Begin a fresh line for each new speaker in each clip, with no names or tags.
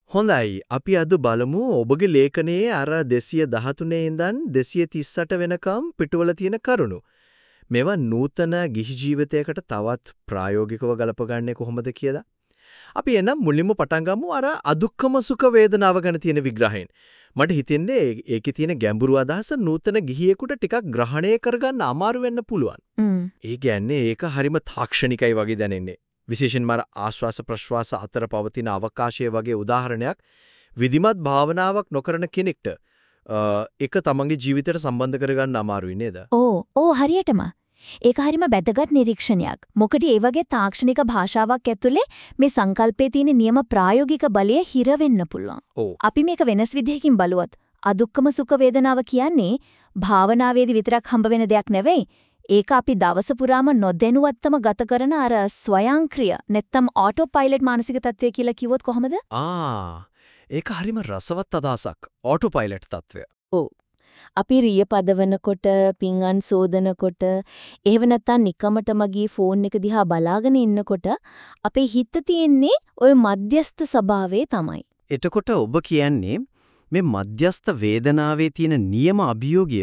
හොඳයි අපි අද බලමු ඔබගේ ලේඛනයේ අර 213 ඉඳන් 238 වෙනකම් පිටුවල තියෙන කරුණු. මේවා නූතන ගිහි ජීවිතයකට තවත් ප්‍රායෝගිකව ගලපගන්නේ කොහොමද කියලා. අපි එනම් මුලින්ම පටන් ගමු අර අදුක්කම සුඛ වේදනාව ගැන තියෙන විග්‍රහයෙන්. මට හිතෙන්නේ ඒකේ තියෙන ගැඹුරු අදහස නූතන ගිහියෙකුට ටිකක් ග්‍රහණය කරගන්න අමාරු වෙන්න පුළුවන්. ඒ කියන්නේ ඒක හරිම තාක්ෂණිකයි වගේ දැනෙන්නේ. විශේෂයෙන්ම ආශ්වාස ප්‍රශ්වාස අතර පවතින අවකාශය වගේ උදාහරණයක් විධිමත් භාවනාවක් නොකරන කෙනෙක්ට ඒක තමන්ගේ ජීවිතයට සම්බන්ධ කරගන්න අමාරුයි නේද?
ඕ හරියටම. ඒක හරිම වැදගත් නිරීක්ෂණයක්. මොකද ඒ වගේ තාක්ෂණික භාෂාවක් ඇතුලේ මේ සංකල්පයේ තියෙන නියම ප්‍රායෝගික බලය හිර වෙන්න පුළුවන්. අපි මේක වෙනස් විදිහකින් බලුවොත් අදුක්කම සුඛ වේදනාව කියන්නේ භාවනාවේදී විතරක් හම්බ වෙන දෙයක් නෙවෙයි. ඒක අපි දවස පුරාම නොදැනුවත්වම ගත කරන අර ස්වයංක්‍රීය නැත්නම් ඕටෝ පයිලට් මානසික තත්වය කියලා කිව්වොත් කොහමද?
ඒක හරිම රසවත් අදහසක්. ඕටෝ පයිලට් තත්වය.
අපි රිය පදවනකොට, පිංගන් සෝදනකොට, එහෙම නැත්නම් නිකමටම ගියේ ෆෝන් එක දිහා බලාගෙන ඉන්නකොට අපේ හිත තියෙන්නේ ওই මධ්‍යස්ථ ස්වභාවයේ තමයි.
එතකොට ඔබ කියන්නේ මේ මධ්‍යස්ථ වේදනාවේ තියෙන නියම අභියෝගය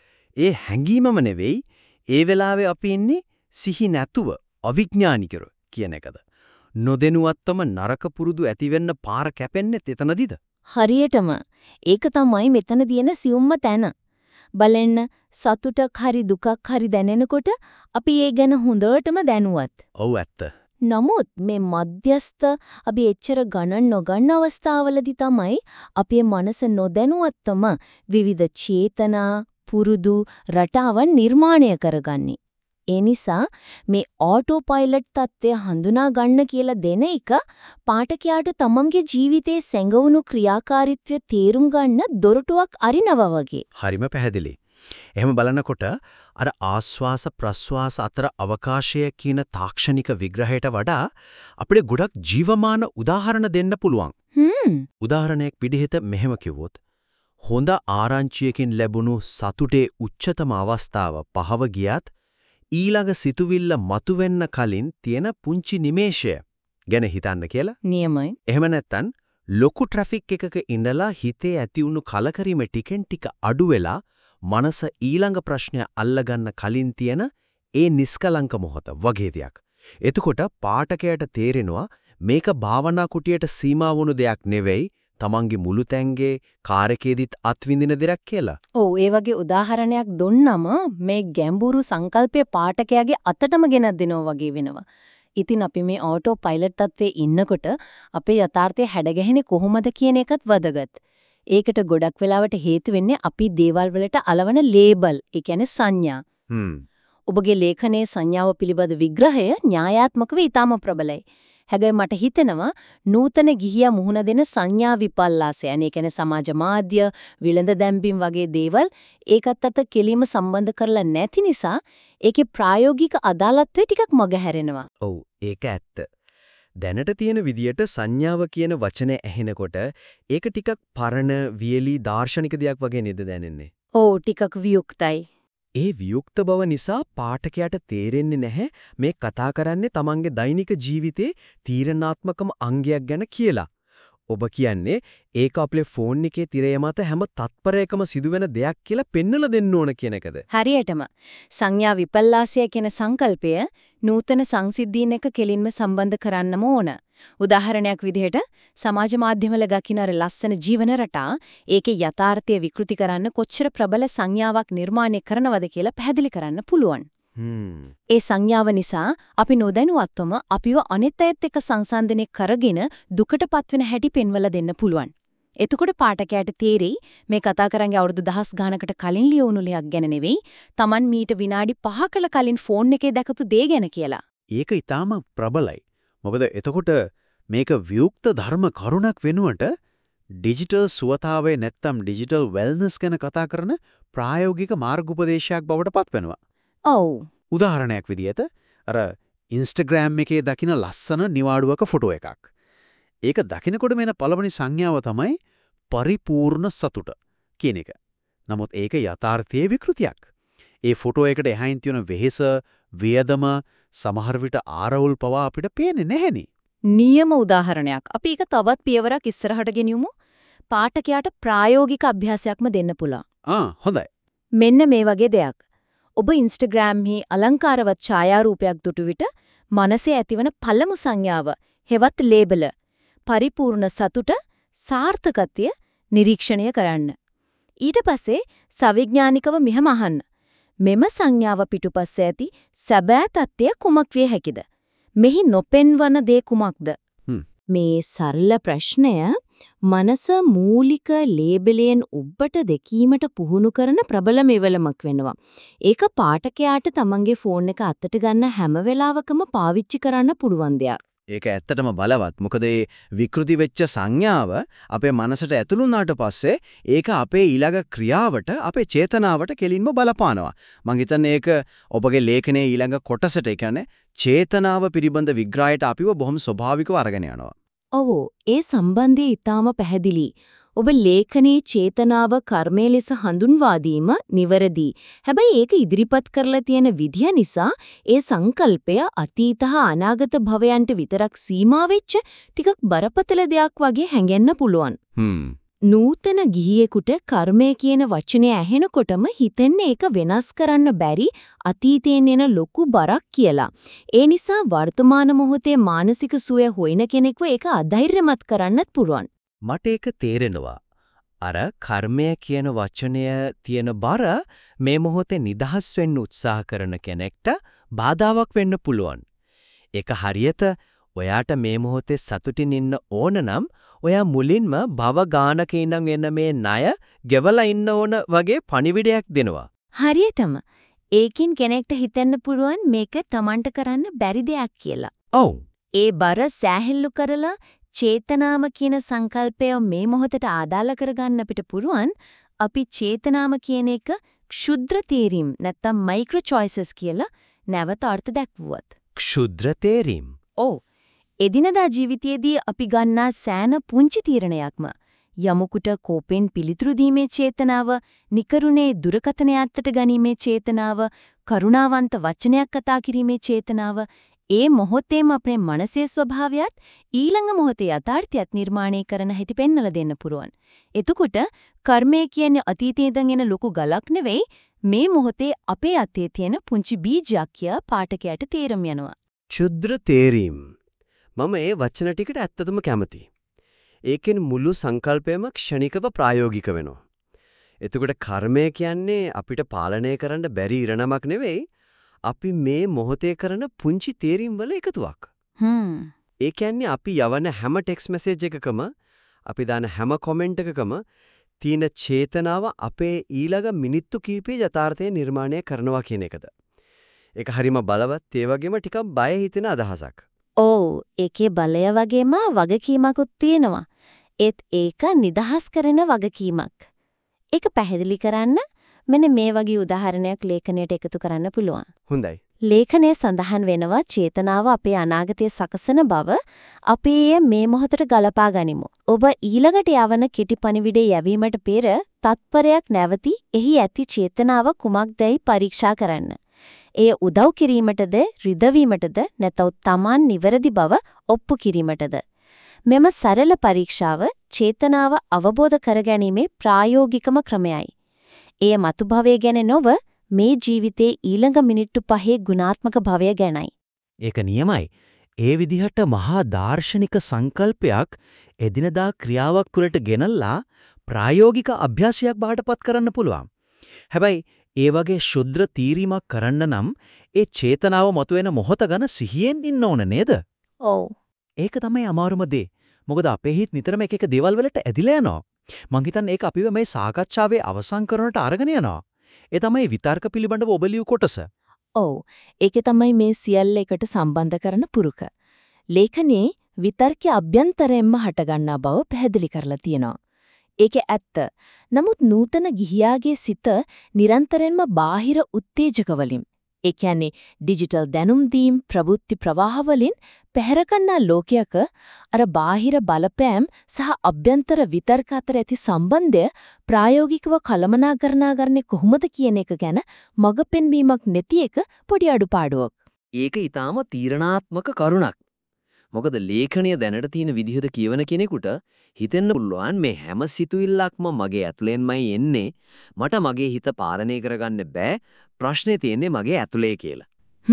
ඒ හැඟීමම නෙවෙයි ඒ වෙලාවේ අපි ඉන්නේ සිහි නැතුව අවිඥානිකව කියන එකද? නොදෙනුවත්වම නරක පුරුදු ඇතිවෙන්න පාර කැපෙන්නේ එතනදිද?
හරියටම. ඒක තමයි මෙතන තියෙන සියුම්ම තැන. බලන්න සතුටක් හරි දුකක් හරි දැනෙනකොට අපි ඒ ගැන හොඳටම දැනුවත්.
ඔව් ඇත්ත.
නමුත් මේ මධ්‍යස්ථ අපි එච්චර ගණන් නොගන්න අවස්ථාවලදී තමයි අපේ මනස නොදැනුවත්වම විවිධ චේතනා පුරුදු රටාවන් නිර්මාණය කරගන්නේ. ඒ නිසා මේ ඕටෝ පයිලට් තත්ත්වය හඳුනා ගන්න කියලා දෙන එක පාඨකයාට තමන්ගේ ජීවිතයේ සැඟවුණු ක්‍රියාකාරීත්වය තේරුම් ගන්න දොරටුවක් අරිනවා වගේ.
හරිම පැහැදිලි. එහෙම බලනකොට අර ආස්වාස ප්‍රස්වාස අතර අවකාශය කියන තාක්ෂණික විග්‍රහයට වඩා අපිට ගොඩක් ජීවමාන උදාහරණ දෙන්න පුළුවන්. උදාහරණයක් පිළිහෙත මෙහෙම කිව්වොත් හොඳ ආරංචියකින් ලැබුණු සතුටේ උච්චතම අවස්ථාව පහව ගියත් ඊළඟ සිතුවිල්ල මතුවෙන්න කලින් තියෙන පුංචි නිමේෂය ගැන හිතන්න කියලා.
නියමයි.
එහෙම නැත්නම් ලොකු ට්‍රැෆික් එකක ඉඳලා හිතේ ඇති වුණු කලකිරීම ටිකෙන් ටික අඩු වෙලා මනස ඊළඟ ප්‍රශ්නය අල්ලගන්න කලින් තියෙන ඒ නිස්කලංක මොහොත වගේ දෙයක්. එතකොට පාඨකයට තේරෙනවා මේක භාවනා කුටියට සීමා වුණු දෙයක් නෙවෙයි තමන්ගේ මුළු තැන්ගේ කාර්යකේදීත් අත්විඳින දෙයක් කියලා.
ඒ වගේ උදාහරණයක් දුන්නම මේ ගැඹුරු සංකල්පය පාඨකයාගේ අතටම ගෙනත් දෙනවා වගේ වෙනවා. ඉතින් අපි මේ ඕටෝ පයිලට් තත්ත්වයේ ඉන්නකොට අපේ යථාර්ථය හැඩගැහෙන්නේ කොහොමද කියන එකත් වැදගත්. ඒකට ගොඩක් වෙලාවට හේතු වෙන්නේ අපි දේවල් වලට අලවන ලේබල්, ඒ කියන්නේ සංඥා. ඔබගේ ලේඛනයේ සංඥාව පිළිබඳ විග්‍රහය න්‍යායාත්මකව ඊටම ප්‍රබලයි. හැබැයි මට හිතෙනවා නූතන ගිහියා මුහුණ දෙන සංඥා විපල්ලාසය, ඒ කියන්නේ සමාජ මාධ්‍ය, විලඳ දැම්බීම් වගේ දේවල් ඒකත් අත කෙලිම සම්බන්ධ කරලා නැති නිසා ඒකේ ප්‍රායෝගික අදාළත්වය ටිකක් මගහැරෙනවා.
ඔව් ඒක ඇත්ත. දැනට තියෙන විදියට සංඥාව කියන වචනේ ඇහෙනකොට ඒක ටිකක් පරණ වියලි දාර්ශනික දෙයක් වගේ නේද දැනෙන්නේ?
ටිකක් වියුක්තයි.
ඒ වියුක්ත බව නිසා පාඨකයාට තේරෙන්නේ නැහැ මේ කතා කරන්නේ තමන්ගේ දෛනික ජීවිතේ තීරණාත්මකම අංගයක් ගැන කියලා. ඔබ කියන්නේ ඒක අපේ ෆෝන් එකේ තිරය මත හැම තත්පරයකම සිදුවෙන දෙයක් කියලා පෙන්වලා දෙන්න ඕන කියන එකද?
හරියටම. සංඥා විපල්ලාසය කියන සංකල්පය නූතන සංසිද්ධීන් එක කෙලින්ම සම්බන්ධ කරන්නම ඕන. උදාහරණයක් විදිහට සමාජ මාධ්‍යවල ගකින අර ලස්සන ජීවන රටා ඒකේ යථාර්ථය විකෘති කරන්න කොච්චර ප්‍රබල සංඥාවක් නිර්මාණය කරනවද කියලා පැහැදිලි කරන්න පුළුවන්. ඒ සංඥාව නිසා අපි නොදැනුවත්වම අපිව අනිත් අයත් එක්ක සංසන්දනය කරගෙන දුකටපත් වෙන හැටි පෙන්වලා දෙන්න පුළුවන්. එතකොට පාඨකයාට තේරෙයි මේ කතා කරන්නේ අවුරුදු 10 ගානකට කලින් ලියවුණු ලයක් ගැන නෙවෙයි, Taman මීට විනාඩි 5කට කලින් ෆෝන් එකේ දැකපු දේ ගැන කියලා.
ඒක ඊටාම ප්‍රබලයි. මොකද එතකොට මේක වියුක්ත ධර්ම කරුණක් වෙනුවට ඩිජිටල් සුවතාවේ නැත්තම් ඩිජිටල් වෙල්නස් ගැන කතා කරන ප්‍රායෝගික මාර්ගෝපදේශයක් බවට පත් වෙනවා. උදාහරණයක් විදිහට අර Instagram එකේ දකින ලස්සන නිවාඩුවක ෆොටෝ එකක්. ඒක දකිනකොට මෙන පළවෙනි සංඥාව තමයි පරිපූර්ණ සතුට කියන එක. නමුත් ඒක යථාර්ථයේ විකෘතියක්. ඒ ෆොටෝ එකට එහයින් තියෙන වෙහෙස, වියදම, සමහර විට ආරවුල් පවා අපිට පේන්නේ නැහෙනි.
නියම උදාහරණයක්. අපි ඒක තවත් පියවරක් ඉස්සරහට ගෙනියමු. පාඨකයාට ප්‍රායෝගික අභ්‍යාසයක්ම දෙන්න පුළුවන්.
හොඳයි.
මෙන්න මේ වගේ දෙයක්. ඔබ Instagram හි අලංකාරවත් ඡායාරූපයක් දුටු විට මනසේ ඇතිවන පළමු සංඥාව හෙවත් ලේබල පරිපූර්ණ සතුට සාර්ථකත්වය නිරීක්ෂණය කරන්න. ඊට පස්සේ සවිඥානිකව මෙහෙම අහන්න. මෙම සංඥාව පිටුපස්සේ ඇති සැබෑ තත්ත්වය කුමක් විය හැකිද? මෙහි නොපෙන්වන දේ කුමක්ද? මේ සරල ප්‍රශ්නය මනස මූලික ලේබලයෙන් උබ්බට දෙකීමට පුහුණු කරන ප්‍රබල මෙවලමක් වෙනවා. ඒක පාඨකයාට තමන්ගේ ෆෝන් එක අතට ගන්න හැම වෙලාවකම පාවිච්චි කරන්න පුළුවන් දෙයක්.
ඒක ඇත්තටම බලවත්. මොකද ඒ විකෘති වෙච්ච සංඥාව අපේ මනසට ඇතුළු වුණාට පස්සේ ඒක අපේ ඊළඟ ක්‍රියාවට, අපේ චේතනාවට කෙලින්ම බලපානවා. මං හිතන්නේ ඒක ඔබගේ ලේඛනයේ ඊළඟ කොටසට, ඒ කියන්නේ චේතනාව පිළිබඳ විග්‍රහයට අපිව බොහොම ස්වභාවිකව අරගෙන යනවා.
ඔව්, ඒ සම්බන්ධය ඊටාම පැහැදිලි. ඔබ ලේඛනයේ චේතනාව කර්මයේ ලෙස හඳුන්වා දීම නිවැරදි. හැබැයි ඒක ඉදිරිපත් කරලා තියෙන විදිය නිසා ඒ සංකල්පය අතීත හා අනාගත භවයන්ට විතරක් සීමා වෙච්ච ටිකක් බරපතල දෙයක් වගේ හැඟෙන්න පුළුවන්. නූතන ගිහියෙකුට කර්මය කියන වචනේ ඇහෙනකොටම හිතෙන්නේ ඒක වෙනස් කරන්න බැරි අතීතයෙන් එන ලොකු බරක් කියලා. ඒ නිසා වර්තමාන මොහොතේ මානසික සුවය හොයන කෙනෙක්ව ඒක අධෛර්යමත් කරන්නත් පුළුවන්.
මට ඒක තේරෙනවා. අර කර්මය කියන වචනය තියෙන බර මේ මොහොතේ නිදහස් වෙන්න උත්සාහ කරන කෙනෙක්ට බාධාවක් වෙන්න පුළුවන්. ඒක හරියට ඔයාට මේ මොහොතේ සතුටින් ඉන්න ඕන නම් ඔයා මුලින්ම භව ගානක ඉඳන් එන මේ ණය ගෙවලා ඉන්න ඕන වගේ පණිවිඩයක් දෙනවා.
හරියටම. ඒකින් කෙනෙක්ට හිතෙන්න පුළුවන් මේක Tamanට කරන්න බැරි දෙයක් කියලා.
ඔව්.
ඒ බර සෑහෙල්ලු කරලා චේතනාම කියන සංකල්පය මේ මොහොතට ආදාළ කරගන්න අපිට පුරුවන් අපි චේතනාම කියන එක ක්ෂුද්‍ර තේරීම් නැත්නම් මයික්‍රෝ චොයිසස් කියලා නැවත අර්ථ දැක්වුවත්.
ක්ෂුද්‍ර තේරීම්.
ඔව්. එදිනදා ජීවිතයේදී අපි ගන්නා සෑන පුංචි තීරණයක්ම යමුකුට කෝපෙන් පිළිතුරු දීමේ චේතනාව, නිකරුණේ දුරකථනය අත්තට ගැනීමේ චේතනාව, කරුණාවන්ත වචනයක් කතා කිරීමේ චේතනාව, ඒ මොහොතේම අපේ මනසේ ස්වභාවයත් ඊළඟ මොහොතේ යථාර්ථයත් නිර්මාණය කරන හැටි පෙන්වලා දෙන්න පුරුවන්. එතකොට කර්මය කියන්නේ අතීතයේ ඉඳන් එන ලොකු ගලක් නෙවෙයි, මේ මොහොතේ අපේ අතේ තියෙන පුංචි බීජයක් කියා පාඨකයාට තේරුම් යනවා.
ක්ෂුද්‍ර තේරීම්. මම ඒ වචන ටිකට ඇත්තටම කැමතියි. ඒකෙන් මුළු සංකල්පයම ක්ෂණිකව ප්‍රායෝගික වෙනවා. එතකොට කර්මය කියන්නේ අපිට පාලනය කරන්න බැරි ඉරණමක් නෙවෙයි, අපි මේ මොහොතේ කරන පුංචි තේරීම් වල එකතුවක්. ඒ කියන්නේ අපි යවන හැම ටෙක්ස්ට් මැසේජ් එකකම, අපි දාන හැම කමෙන්ට් එකකම තියෙන චේතනාව අපේ ඊළඟ මිනිත්තු කිහිපේ යථාර්ථය නිර්මාණය කරනවා කියන එකද. ඒක හරිම බලවත්, ඒ වගේම ටිකක් බය හිතෙන අදහසක්.
ඔව්, ඒකේ බලය වගේම වගකීමකුත් තියෙනවා. ඒක නිදහස් කරන වගකීමක්. ඒක පැහැදිලි කරන්න මෙන්න මේ වගේ උදාහරණයක් ලේඛනයට එකතු කරන්න පුළුවන්.
හොඳයි.
ලේඛනයේ සඳහන් වෙනවා චේතනාව අපේ අනාගතය සකසන බව. අපි මේ මොහොතට ගලපා ගනිමු. ඔබ ඊළඟට යවන කෙටි පණිවිඩය යැවීමට පෙර තත්පරයක් නැවතී එහි ඇති චේතනාව කුමක්දයි පරීක්ෂා කරන්න. එය උදව් කිරීමටද, රිදවීමටද, නැත්නම් Taman නිවැරදි බව ඔප්පු කිරීමටද? මෙම සරල පරීක්ෂාව චේතනාව අවබෝධ කරගැනීමේ ප්‍රායෝගිකම ක්‍රමයයි. එය මතු භවය ගැන නොව මේ ජීවිතයේ ඊළඟ මිනිත්තු 5 ගුණාත්මක භවය ගැනයි.
ඒක නියමයි. ඒ විදිහට මහා දාර්ශනික සංකල්පයක් එදිනදා ක්‍රියාවක් වලට ගෙනල්ලා ප්‍රායෝගික අභ්‍යාසයක් බාටපත් කරන්න පුළුවන්. හැබැයි ඒ වගේ ශුද්‍ර තීරීමක් කරන්න නම් ඒ චේතනාව මතුවෙන මොහොත ගැන සිහියෙන් ඉන්න ඕන නේද?
ඔව්.
ඒක තමයි අමාරුම දේ. මොකද අපේ හිත නිතරම එක එක දේවල් වලට ඇදිලා යනවා. මං හිතන්නේ ඒක අපිව මේ සාකච්ඡාවේ අවසන් කරනට අරගෙන යනවා. ඒ තමයි විතර්ක පිළිබඳව ඔබ ලියු කොටස.
ඔව්. ඒකේ තමයි මේ සියල්ල එකට සම්බන්ධ කරන පුරුක. ලේඛනයේ විතර්කයේ අභ්‍යන්තරයෙන්ම හටගන්නා බව පැහැදිලි කරලා තියෙනවා. ඒක ඇත්ත. නමුත් නූතන ගිහියාගේ සිත නිරන්තරයෙන්ම බාහිර උත්තේජක වලින්, ඒ කියන්නේ ඩිජිටල් දැනුම් දීම් ප්‍රවෘත්ති ප්‍රවාහ වලින් පැහැරගන්නා ලෝකයක අර බාහිර බලපෑම් සහ අභ්‍යන්තර විතර්ක අතර ඇති සම්බන්ධය ප්‍රායෝගිකව කළමනාකරණය කොහොමද කියන එක ගැන මඟ පෙන්වීමක් නැති එක පොඩි අඩුපාඩුවක්.
ඒක ඊටාම තීරණාත්මක කරුණක්.
මොකද ලේඛනය දැනට තියෙන විදිහට කියවන කෙනෙකුට හිතෙන්න පුළුවන් මේ හැම සිතුවිල්ලක්ම මගේ ඇතුලෙන්මයි එන්නේ. මට මගේ හිත පාලනය කරගන්න බෑ. ප්‍රශ්නේ තියෙන්නේ මගේ ඇතුලේ කියලා.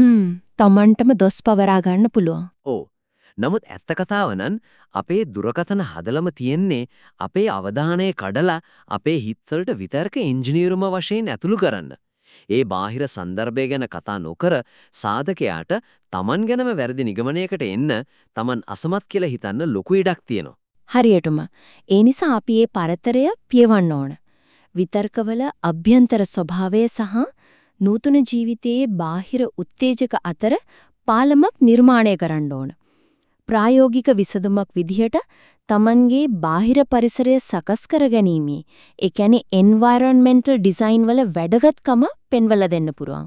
තමන්ටම දොස් පවරා ගන්න පුළුවන්.
ඔව්. නමුත් ඇත්ත කතාව නම් අපේ දුරකථන හදලම තියෙන්නේ අපේ අවධානය කඩලා අපේ හිතවලට විතර්ක ඉංජිනේරුම වශයෙන් ඇතුළු කරන්න. ඒ බාහිර સંદર્ભය ගැන කතා නොකර සාධකයාට Taman ගැනම වැරදි නිගමනයකට එන්න Taman අසමත් කියලා හිතන්න ලොකු ඉඩක් තියෙනවා.
හරියටම. ඒ නිසා අපි මේ පරතරය පියවන්න ඕන. විතර්කවල අභ්‍යන්තර ස්වභාවය සහ නූතන ජීවිතයේ බාහිර උත්තේජක අතර පාලමක් නිර්මාණය කරන්න ඕන. ප්‍රායෝගික විසඳුමක් විදිහට Tamanගේ බාහිර පරිසරය සකස් කරගැනීමේ ඒ කියන්නේ environmental design වල වැදගත්කම පෙන්වලා දෙන්න පුරුවන්.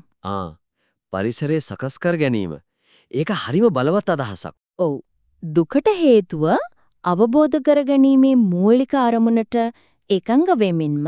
පරිසරය සකස් කර ගැනීම. ඒක හරිම බලවත් අදහසක්.
ඔව්. දුකට හේතුව අවබෝධ කරගැනීමේ මූලික අරමුණට එකඟ වෙමින්ම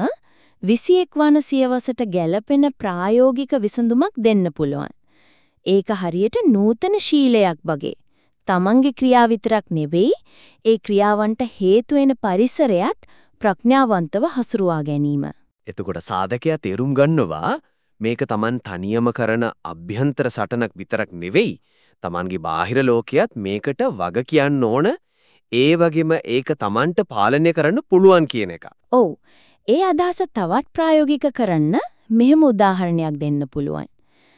21 වන සියවසට ගැළපෙන ප්‍රායෝගික විසඳුමක් දෙන්න පුළුවන්. ඒක හරියට නූතන ශීලයක් වගේ. තමන්ගේ ක්‍රියා විතරක් නෙවෙයි ඒ ක්‍රියාවන්ට හේතු වෙන පරිසරයත් ප්‍රඥාවන්තව හසුරුවා ගැනීම.
එතකොට සාධකයා තේරුම් ගන්නවා මේක Taman තනියම කරන අභ්‍යන්තර සටනක් විතරක් නෙවෙයි. Tamanගේ බාහිර ලෝකයක් මේකට වග කියන්න ඕන. ඒ වගේම ඒක Tamanට පාලනය කරන්න පුළුවන් කියන එක.
ඔව්. ඒ අදහස තවත් ප්‍රායෝගික කරන්න මෙහෙම උදාහරණයක් දෙන්න පුළුවන්.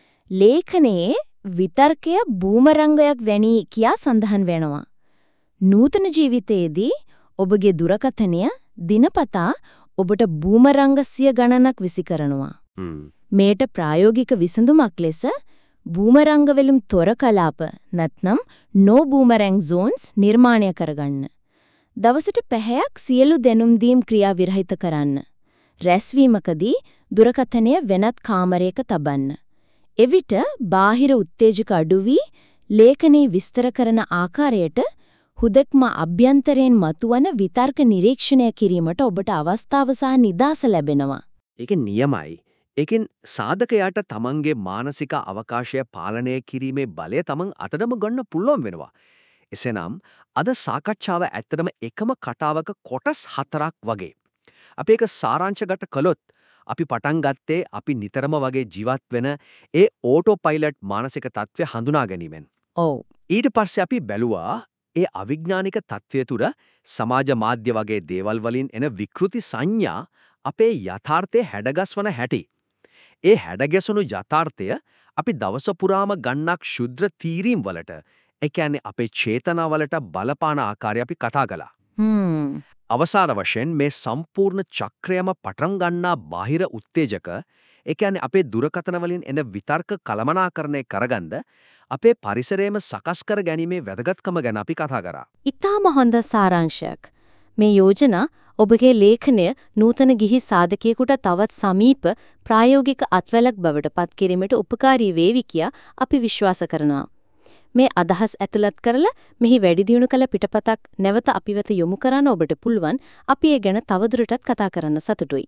ලේඛනයේ විතර්කය බූමරංගයක් වැනි කියා සඳහන් වෙනවා. නූතන ජීවිතයේදී ඔබගේ දුරකථනය දිනපතා ඔබට බූමරංග 100 ගණනක් විසි කරනවා. මේට ප්‍රායෝගික විසඳුමක් ලෙස බූමරංග වලින් තොර කලාප නැත්නම් no boomerang zones නිර්මාණය කරගන්න. දවසට පැයක් සියලු දැනුම් දීම් ක්‍රියා විරහිත කරන්න. රැස්වීමකදී දුරකථනය වෙනත් කාමරයක තබන්න. එවිට බාහිර උත්තේජක අඩු වී ලේඛනයේ විස්තර කරන ආකාරයට හුදෙක්ම අභ්‍යන්තරයෙන් මතුවන විතර්ක නිරීක්ෂණය කිරීමට ඔබට අවස්ථාව සහ නිදාස ලැබෙනවා.
ඒක නියමයි. ඒකෙන් සාධකයාට තමන්ගේ මානසික අවකාශය පාලනය කිරීමේ බලය තමන් අතටම ගන්න පුළුවන් වෙනවා. එසේනම් අද සාකච්ඡාව ඇත්තටම එකම කතාවක කොටස් 4ක් වගේ. අපි ඒක සාරාංශගත කළොත් අපි පටන් ගත්තේ අපි නිතරම වගේ ජීවත් වෙන ඒ ඕටෝ පයිලට් මානසික තත්ත්වය හඳුනා ගැනීමෙන්.
ඔව්.
ඊට පස්සේ අපි බැලුවා ඒ අවිඥානික තත්ත්වය තුර සමාජ මාධ්‍ය වගේ දේවල් වලින් එන විකෘති සංඥා අපේ යථාර්ථයේ හැඩගස්වන හැටි. ඒ හැඩගැසුණු යථාර්ථය අපි දවස පුරාම ගන්නක් ශුද්‍ර තීරීම් වලට, ඒ කියන්නේ අපේ චේතනාවලට බලපාන ආකාරය අපි කතා කළා. අවසාන වශයෙන් මේ සම්පූර්ණ චක්‍රයම පටන් ගන්නා බාහිර උත්තේජක, ඒ කියන්නේ අපේ දුරකථන වලින් එන විතර්ක කළමනාකරණය කරගන්න අපේ පරිසරයේම සකස් කර ගැනීමේ වැදගත්කම ගැන අපි කතා කරා.
ඊටාම හොඳ සාරාංශයක්. මේ යෝජනා ඔබගේ ලේඛනය නූතන ගිහි සාධකයෙකුට තවත් සමීප ප්‍රායෝගික අත්වැලක් බවට පත් කිරීමට උපකාරී වේවි කියා අපි විශ්වාස කරනවා. මේ අදහස් ඇතුළත් කරලා මෙහි වැඩි දියුණු කළ පිටපතක් නැවත අපි වෙත යොමු කරන්න ඔබට පුළුවන්. අපි ඒ ගැන තවදුරටත් කතා කරන්න සතුටුයි.